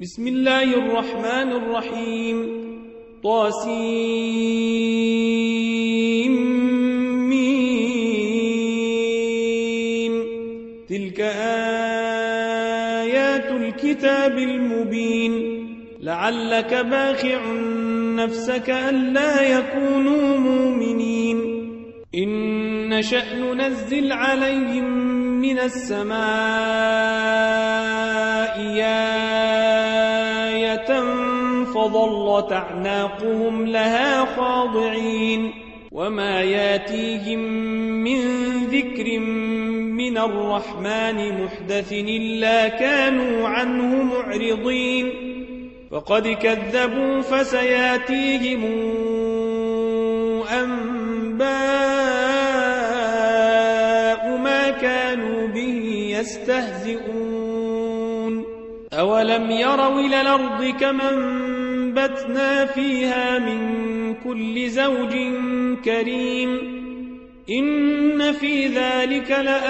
بسم الله الرحمن الرحيم طاسيم تلك آيات الكتاب المبين لعلك باخع نفسك ألا يكونوا مؤمنين إن نشأ ننزل عليهم من السماء آية فظلت أعناقهم لها خاضعين وما ياتيهم من ذكر من الرحمن محدث إلا كانوا عنه معرضين فقد كذبوا فسياتيهم أنباء ما كانوا به يستهزئون أولم يروا إلى الأرض كما أنبتنا فيها من كل زوج كريم إن في ذلك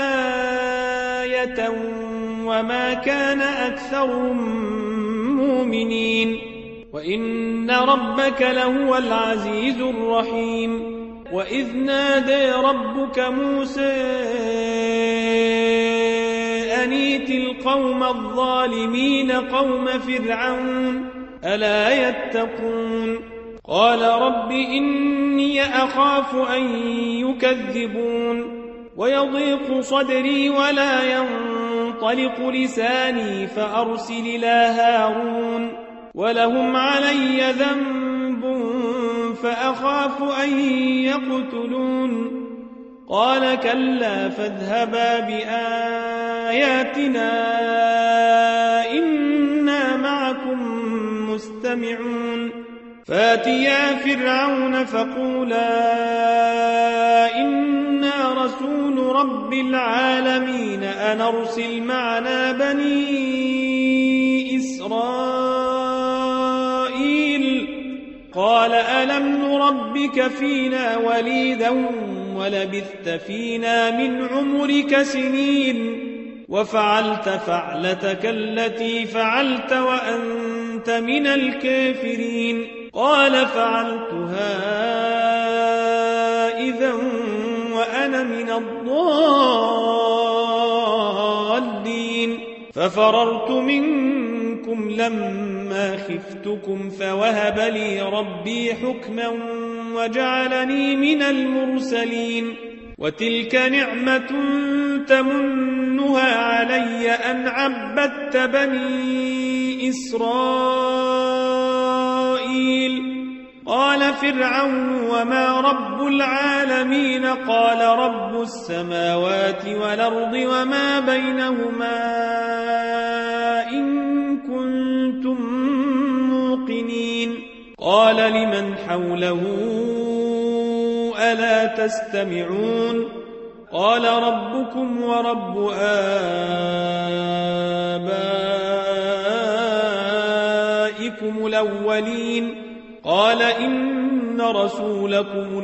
لآية وما كان أكثرهم مؤمنين وإن ربك لهو العزيز الرحيم وإذ نادى ربك موسى أن ائت القوم الظالمين قوم فرعون ألا يتقون قال رب إني أخاف أن يكذبون ويضيق صدري ولا ينطلق لساني فأرسل إلى هارون ولهم علي ذنب فأخاف أن يقتلون قال كلا فاذهبا بآياتنا إنا معكم مستمعون فاتيا فرعون فقولا إنا رسول رب العالمين أن أرسل معنا بني إسرائيل قال ألم نربك فينا وليدا ولبثت فينا من عمرك سنين وفعلت فعلتك التي فعلت وأنت من الكافرين قال فعلتها إذا وأنا من الضالين ففررت منكم لما خفتكم فوهب لي ربي حكما وجعلني من المرسلين وتلك نعمة تمنها علي أن عبدت بني إسرائيل قال فرعون وما رب العالمين قال رب السماوات والأرض وما بينهما إن كنتم موقنين قال لمن حوله ألا تستمعون قال ربكم ورب آبائكم الأولين قال إن رسولكم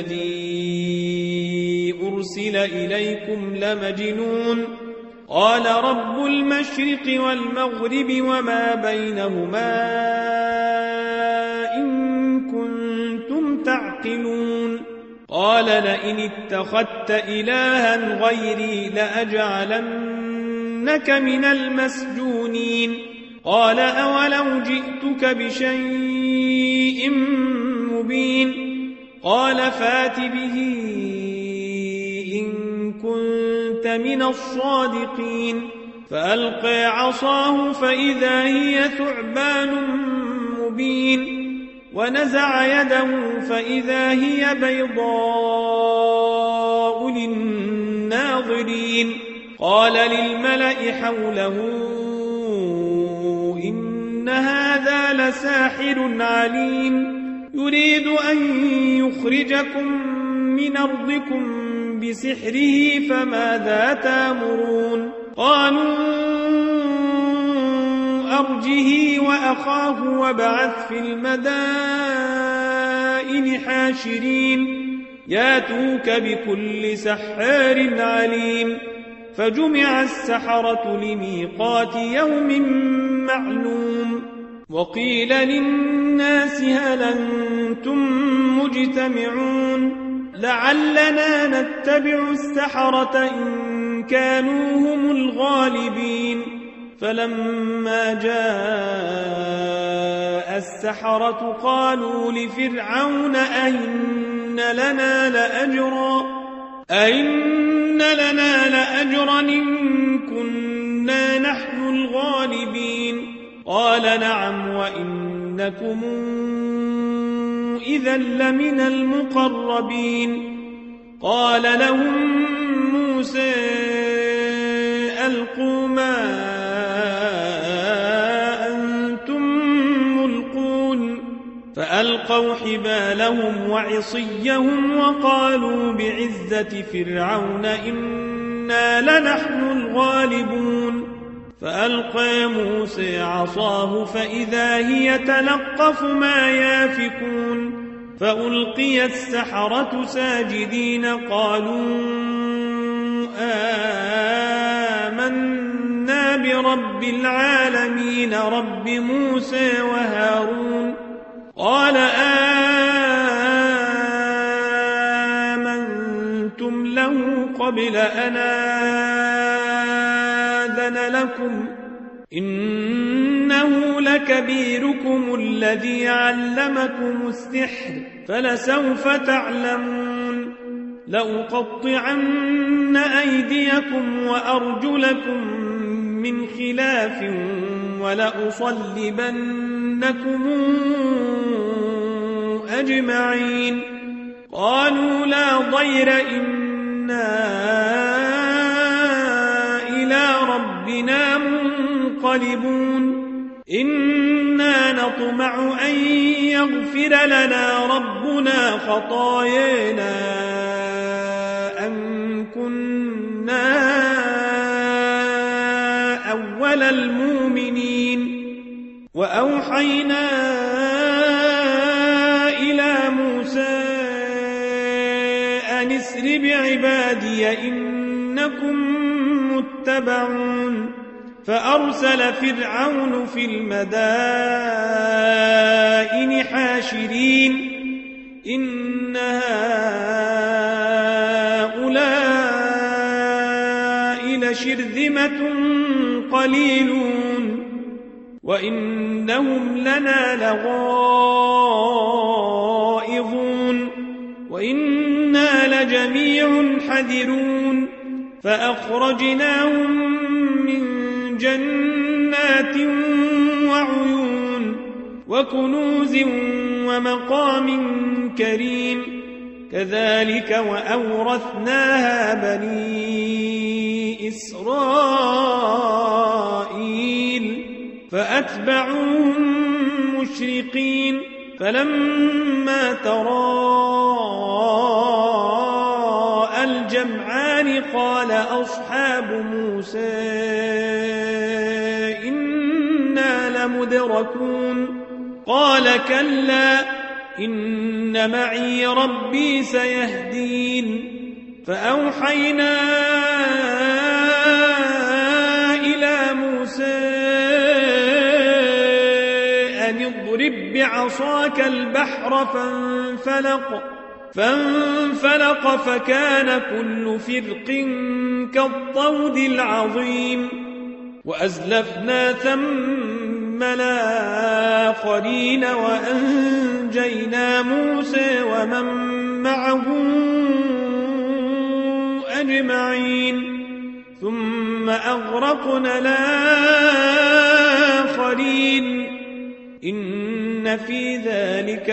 الذي أرسل إليكم لمجنون قال رب المشرق والمغرب وما بينهما إن كنتم تعقلون قال لئن اتخذت إلها غيري لأجعلنك من المسجونين قال أولو جئتك بشيء مبين قال فات به إن كنت من الصادقين فألقى عصاه فإذا هي ثعبان مبين ونزع يده فإذا هي بيضاء للناظرين قال للملأ حوله إن هذا لساحر عليم يريد أن يخرجكم من أرضكم بسحره فماذا تأمرون قالوا أرجه وأخاه وابعث في المدائن حاشرين ياتوك بكل سحار عليم فجمع السحرة لميقات يوم معلوم وقيل للناس هل أنتم مجتمعون لعلنا نتبع السحرة إن كانوا هم الغالبين فلما جاء السحرة قالوا لفرعون أئن لنا لأجرا إن كنا نحن الغالبين قال نعم وإنكم إذا لمن المقربين قال لهم موسى ألقوا ما أنتم ملقون فألقوا حبالهم وعصيهم وقالوا بعزة فرعون إنا لنحن الغالبون فألقى موسى عصاه فإذا هي تلقف ما يافكون فألقي السحرة ساجدين قالوا آمنا برب العالمين رب موسى وهارون قال آمنتم له قبل أن آذن لكم إنه لكبيركم الذي علمكم السحر فلسوف تعلمون لأقطعن أيديكم وأرجلكم من خلاف ولأصلبنكم أجمعين قالوا لا ضير إنا إلى ربنا منقلبون إنا نطمع أن يغفر لنا ربنا خطايانا أن كنا أول المؤمنين وأوحينا إلى موسى أن اسر بعبادي إنكم متبعون فأرسل فرعون في المدائن حاشرين إن هؤلاء لشرذمة قليلون وإنهم لنا لغائظون وإنا لجميع حذرون فأخرجناهم من جنات وعيون وكنوز ومقام كريم كذلك وأورثناها بني إسرائيل فأتبعوهم مشرقين فلما تراءى الجمعان قال أصحاب موسى إنا لمدركون قال كلا إن معي ربي سيهدين فأوحينا إلى موسى أن اضرب بعصاك البحر فانفلق فكان كل فرق كالطود العظيم وأزلفنا ثم الآخرين وأنجينا موسى ومن معه أجمعين ثم أغرقنا الآخرين إن في ذلك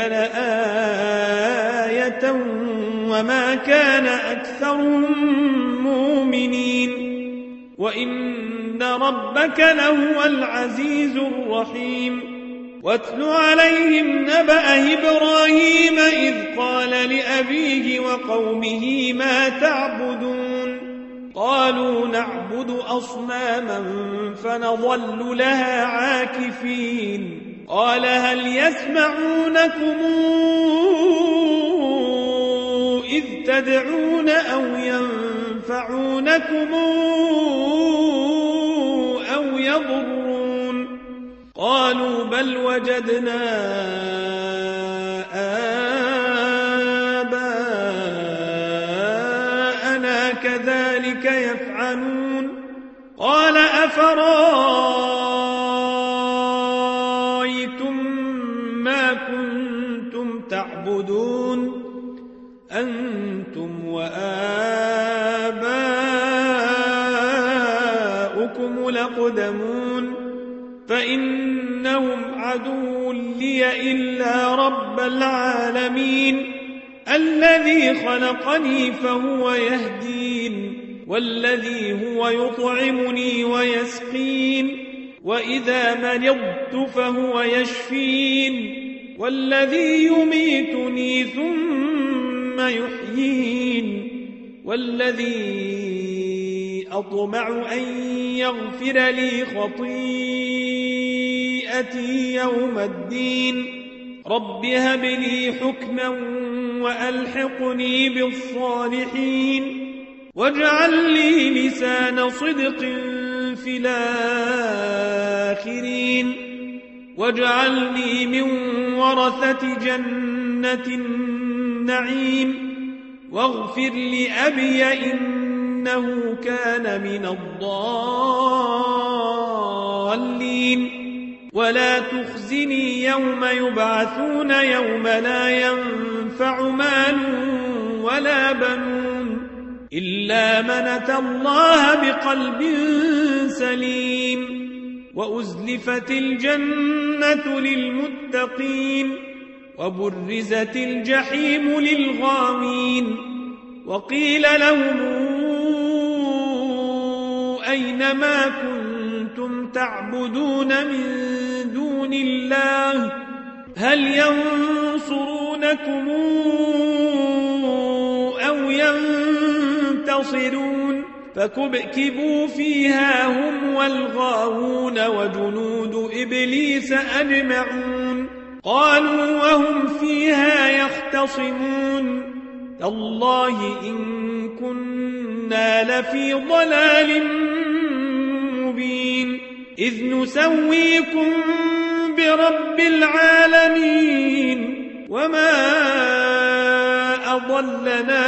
لآية وما كان أكثرهم مؤمنين وإن ربك لهو العزيز الرحيم واتل عليهم نبأ إبراهيم إذ قال لأبيه وقومه ما تعبدون قالوا نعبد أصناما فنظل لها عاكفين قال هل يسمعونكم إذ تدعون أو ينفعونكم أو يضرون قالوا بل وجدنا آباءنا كذلك يفعلون قال أفرأيتم ما كنتم تعبدون أنتم وآباؤكم الأقدمون فإنهم عدو لي إلا رب العالمين الذي خلقني فهو يهدين والذي هو يطعمني ويسقين وإذا مرضت فهو يشفين والذي يميتني ثم يحيين والذي أطمع أن يغفر لي خطيئتي يوم الدين رب هب لي حكما وألحقني بالصالحين واجعل لي لسان صدق في الآخرين واجعلني من ورثة جنة النعيم واغفر لأبي إنه كان من الضالين ولا تخزني يوم يبعثون يوم لا ينفع مال ولا بنون إلا من أتى الله بقلب سليم وأزلفت الجنة للمتقين وبرزت الجحيم للغاوين وقيل لهم أين ما كنتم تعبدون من دون الله هل ينصرونكم أو ينتصرون فكبكبوا فيها هم والغاوون وجنود إبليس أجمعون قالوا وهم فيها يختصمون تالله إن كنا لفي ضلال مبين إذ نسويكم برب العالمين وما أضلنا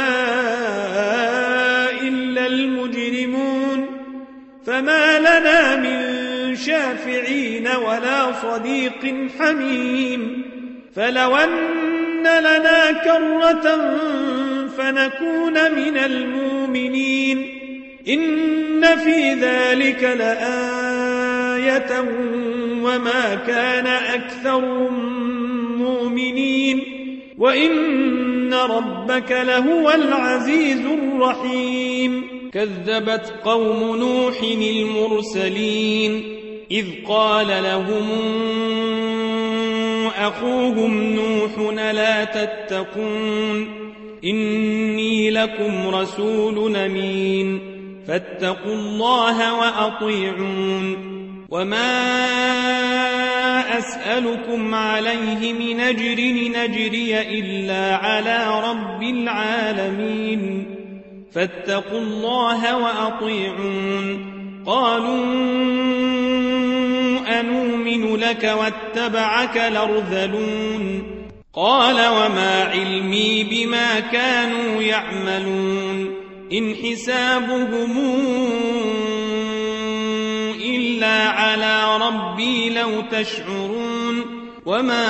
إلا المجرمون فما لنا من شافعين ولا صديق حميم فلو أن لنا كرة فنكون من المؤمنين إن في ذلك لآية وما كان أكثرهم مؤمنين وإن ربك لهو العزيز الرحيم كذبت قوم نوح المرسلين إذ قال لهم أخوهم نوح لا تتقون إني لكم رسول أمين فاتقوا الله وأطيعون وما أسألكم عليه من أجر نجري إلا على رب العالمين فاتقوا الله وأطيعون قالوا أنؤمن لك واتبعك الأرذلون قال وما علمي بما كانوا يعملون إن حسابهم إلا على ربي لو تشعرون وما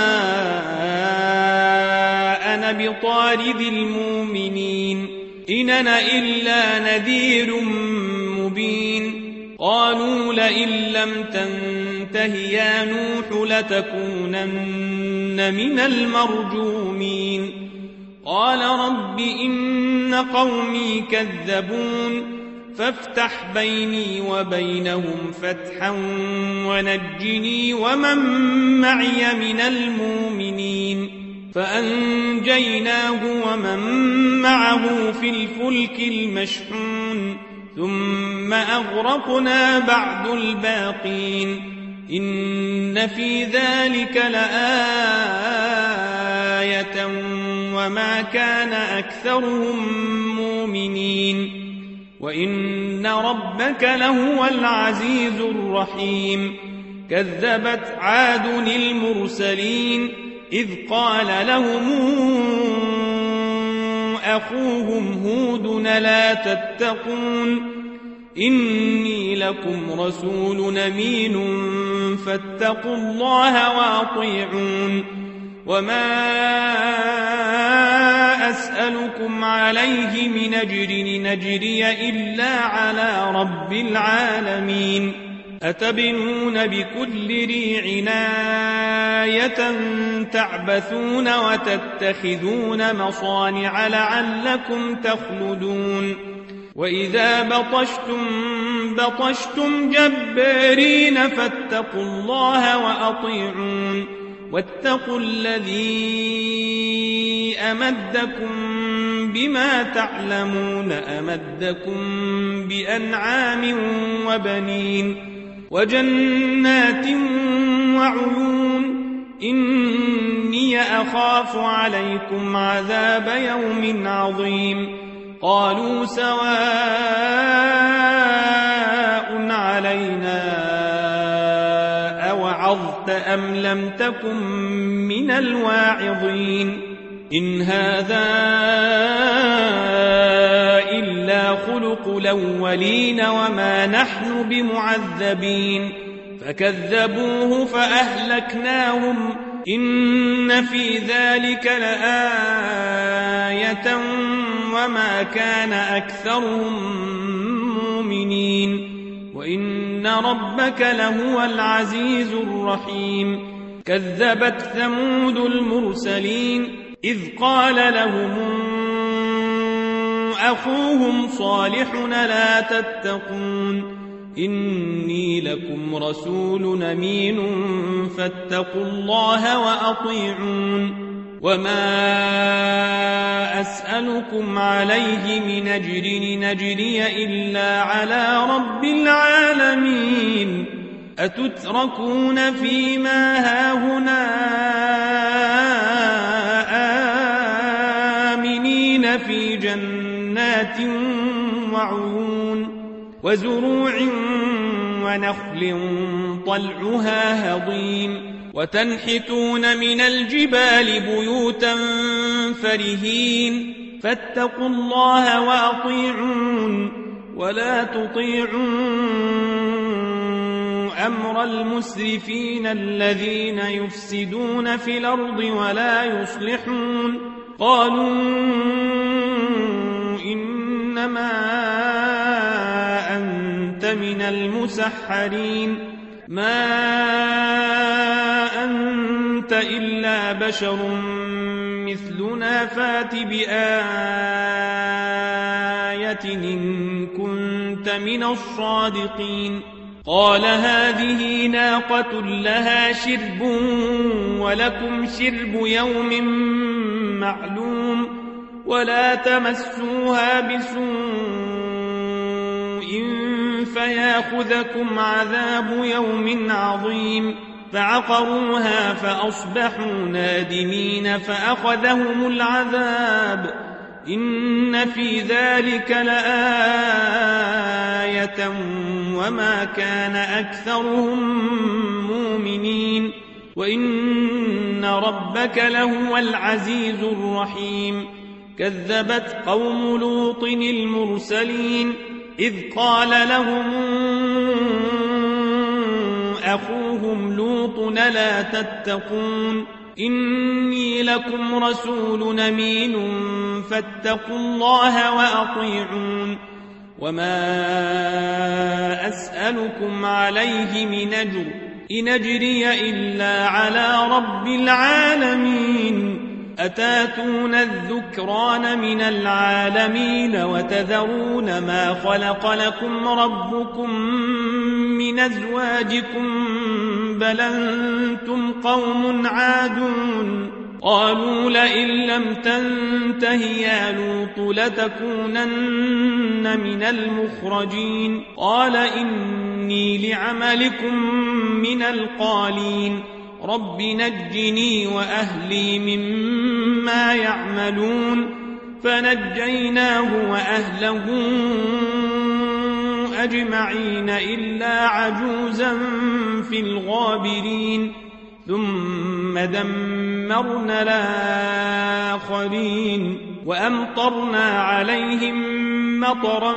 أنا بطارد المؤمنين إن أنا إلا نذير مبين قالوا لئن لم تنته يا نوح لتكونن من المرجومين قال رب إن قومي كذبون فافتح بيني وبينهم فتحا ونجني ومن معي من المؤمنين فأنجيناه ومن معه في الفلك المشحون ثم أغرقنا بعد الباقين إن في ذلك لآية وما كان أكثرهم مؤمنين وإن ربك لهو العزيز الرحيم كذبت عاد المرسلين إذ قال لهم أخوهم هود لا تتقون إني لكم رسول أمين فاتقوا الله وأطيعون وما أسألكم عليه من أجر نجري إلا على رب العالمين أتبنون بكل ريع آية تعبثون وتتخذون مصانع لعلكم تخلدون وإذا بطشتم جبارين فاتقوا الله وأطيعون واتقوا الذي أمدكم بما تعلمون أمدكم بأنعام وبنين وجنات وعيون إني أخاف عليكم عذاب يوم عظيم قالوا سواء علينا أوعظت أم لم تكن من الواعظين إن هذا إلا خلق الأولين وما نحن بمعذبين فكذبوه فأهلكناهم إن في ذلك لآية وما كان أكثرهم مؤمنين وإن ربك لهو العزيز الرحيم كذبت ثمود المرسلين إذ قال لهم أخوهم صالح لا تتقون إني لكم رسول أمين فاتقوا الله وأطيعون وما أسألكم عليه من أجر نجري إلا على رب العالمين أتتركون فيما هاهنا آمنين في جنات وعيون وزروع ونخل طلعها هضيم وتنحتون من الجبال بيوتا فرهين فاتقوا الله وأطيعون ولا تطيعوا أمر المسرفين الذين يفسدون في الأرض ولا يصلحون قالوا إنما أنت من المسحرين ما أنت إلا بشر مثلنا فات بآية إن كنت من الصادقين قال هذه ناقة لها شرب ولكم شرب يوم معلوم ولا تمسوها بسوء فياخذكم عذاب يوم عظيم فعقروها فأصبحوا نادمين فأخذهم العذاب إن في ذلك لآية وما كان أكثرهم مؤمنين وإن ربك لهو العزيز الرحيم كذبت قوم لوط المرسلين إذ قال لهم أخوهم لوط لا تتقون إني لكم رسول أمين فاتقوا الله وأطيعون وما أسألكم عليه من أجر إن أجري إلا على رب العالمين أتاتون الذكران من العالمين وتذرون ما خلق لكم ربكم من أزواجكم بل أنتم قوم عادون قالوا لئن لم تنته يا لوط لتكونن من المخرجين قال إني لعملكم من القالين رب نجني وأهلي مما يعملون فنجيناه وأهله أجمعين إلا عجوزا في الغابرين ثم دمرنا الآخرين وأمطرنا عليهم مطرا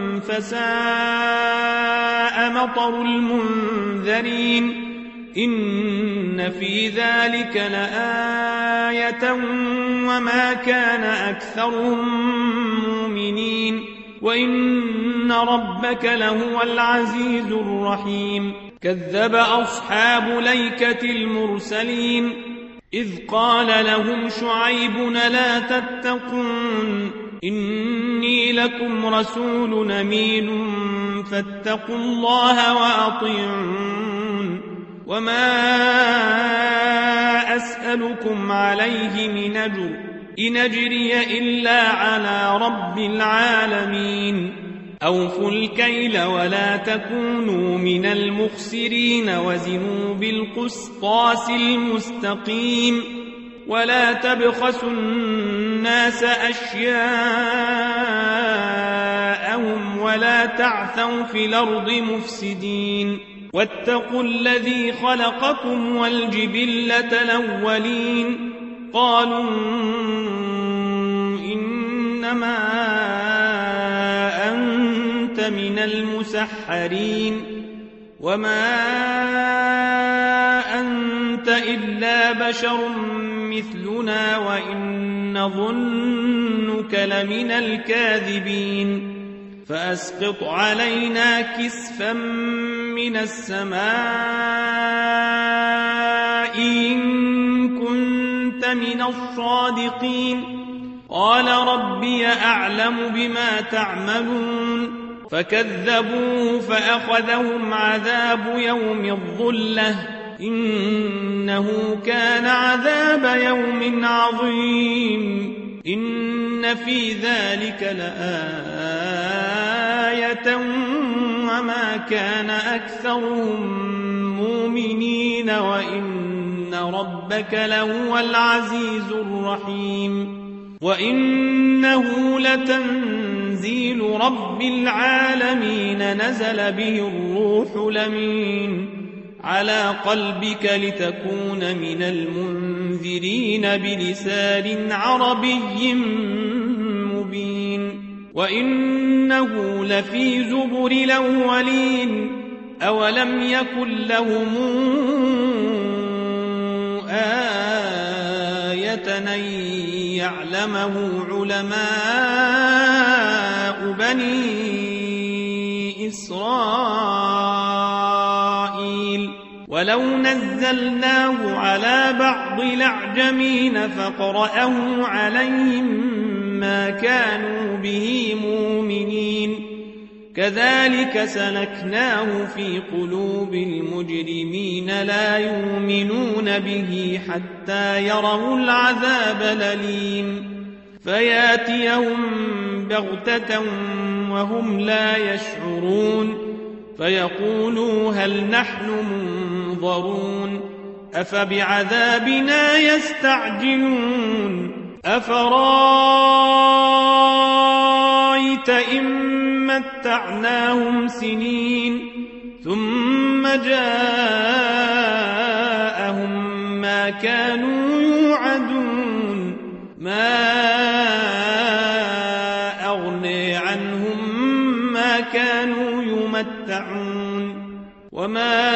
فساء مطر المنذرين إن في ذلك لآية وما كان أكثرهم مؤمنين وإن ربك لهو العزيز الرحيم كذب أصحاب ليكة المرسلين إذ قال لهم شعيب لا تتقون إني لكم رسول أمين فاتقوا الله وأطيعون وما أسألكم عليه من أجر إن أجري إلا على رب العالمين أوفوا الكيل ولا تكونوا من المخسرين وزنوا بالقسطاس المستقيم ولا تبخسوا الناس أشياءهم ولا تعثوا في الأرض مفسدين واتقوا الذي خلقكم والجبلة الأولين قالوا إنما أنت من المسحرين وما أنت إلا بشر مثلنا وإن ظنك لمن الكاذبين فأسقط علينا كسفا من السماء إن كنت من الصادقين قال ربي أعلم بما تعملون فكذبوه فأخذهم عذاب يوم الظلة إنه كان عذاب يوم عظيم إن في ذلك لآية وما كان أكثرهم مؤمنين وإن ربك لهو العزيز الرحيم وإنه لتنزيل رب العالمين نزل به الروح الأمين على قلبك لتكون من المنذرين بلسان عربي مبين وإنه لفي زبر الأولين أولم يكن لهم آية أن يعلمه علماء بني إسرائيل ولو نزلناه على بعض الأعجمين فقرأه عليهم ما كانوا به مؤمنين كذلك سلكناه في قلوب المجرمين لا يؤمنون به حتى يروا العذاب الأليم فياتيهم بغتة وهم لا يشعرون فيقولوا هل نحن منظرون أفبعذابنا يستعجلون أفرأيت إن متعناهم سنين ثم جاءهم ما كانوا يوعدون ما أغني عنهم ما كانوا يمتعون وما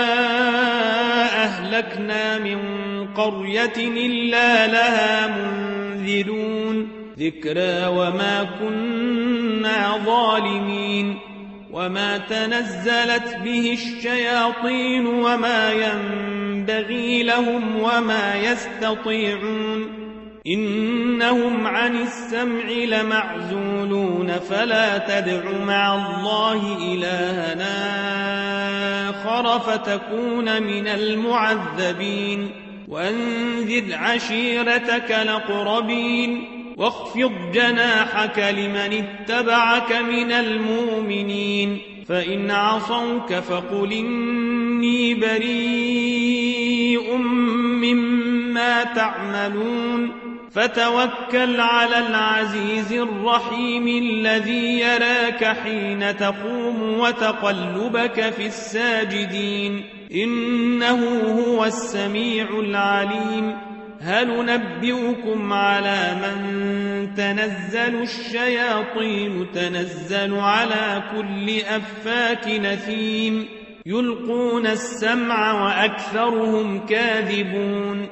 أهلكنا من قرية إلا لها منذرون ذكرى وما كنا ظالمين وما تنزلت به الشياطين وما ينبغي لهم وما يستطيعون إنهم عن السمع لمعزولون فلا تدع مع الله إلهنا آخر فتكون من المعذبين وأنذر عشيرتك الأقربين واخفض جناحك لمن اتبعك من المؤمنين فإن عصوك فقل إني بريء مما تعملون فتوكل على العزيز الرحيم الذي يراك حين تقوم وتقلبك في الساجدين إنه هو السميع العليم هل ننبئكم على من تنزل الشياطين تنزل على كل أفاك نثيم يلقون السمع وأكثرهم كاذبون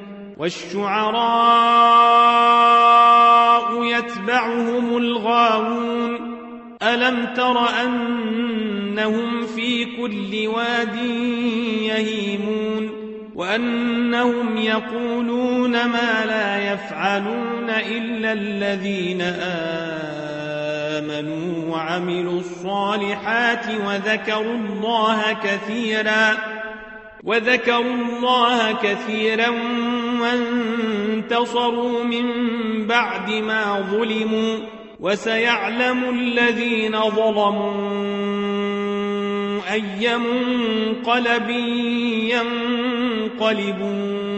والشعراء يتبعهم الغاوون ألم تر أنهم في كل واد يهيمون وأنهم يقولون ما لا يفعلون إلا الذين آمنوا وعملوا الصالحات وذكروا الله كثيرا وانتصروا من بعد ما ظلموا وسيعلم الذين ظلموا أي منقلب ينقلبون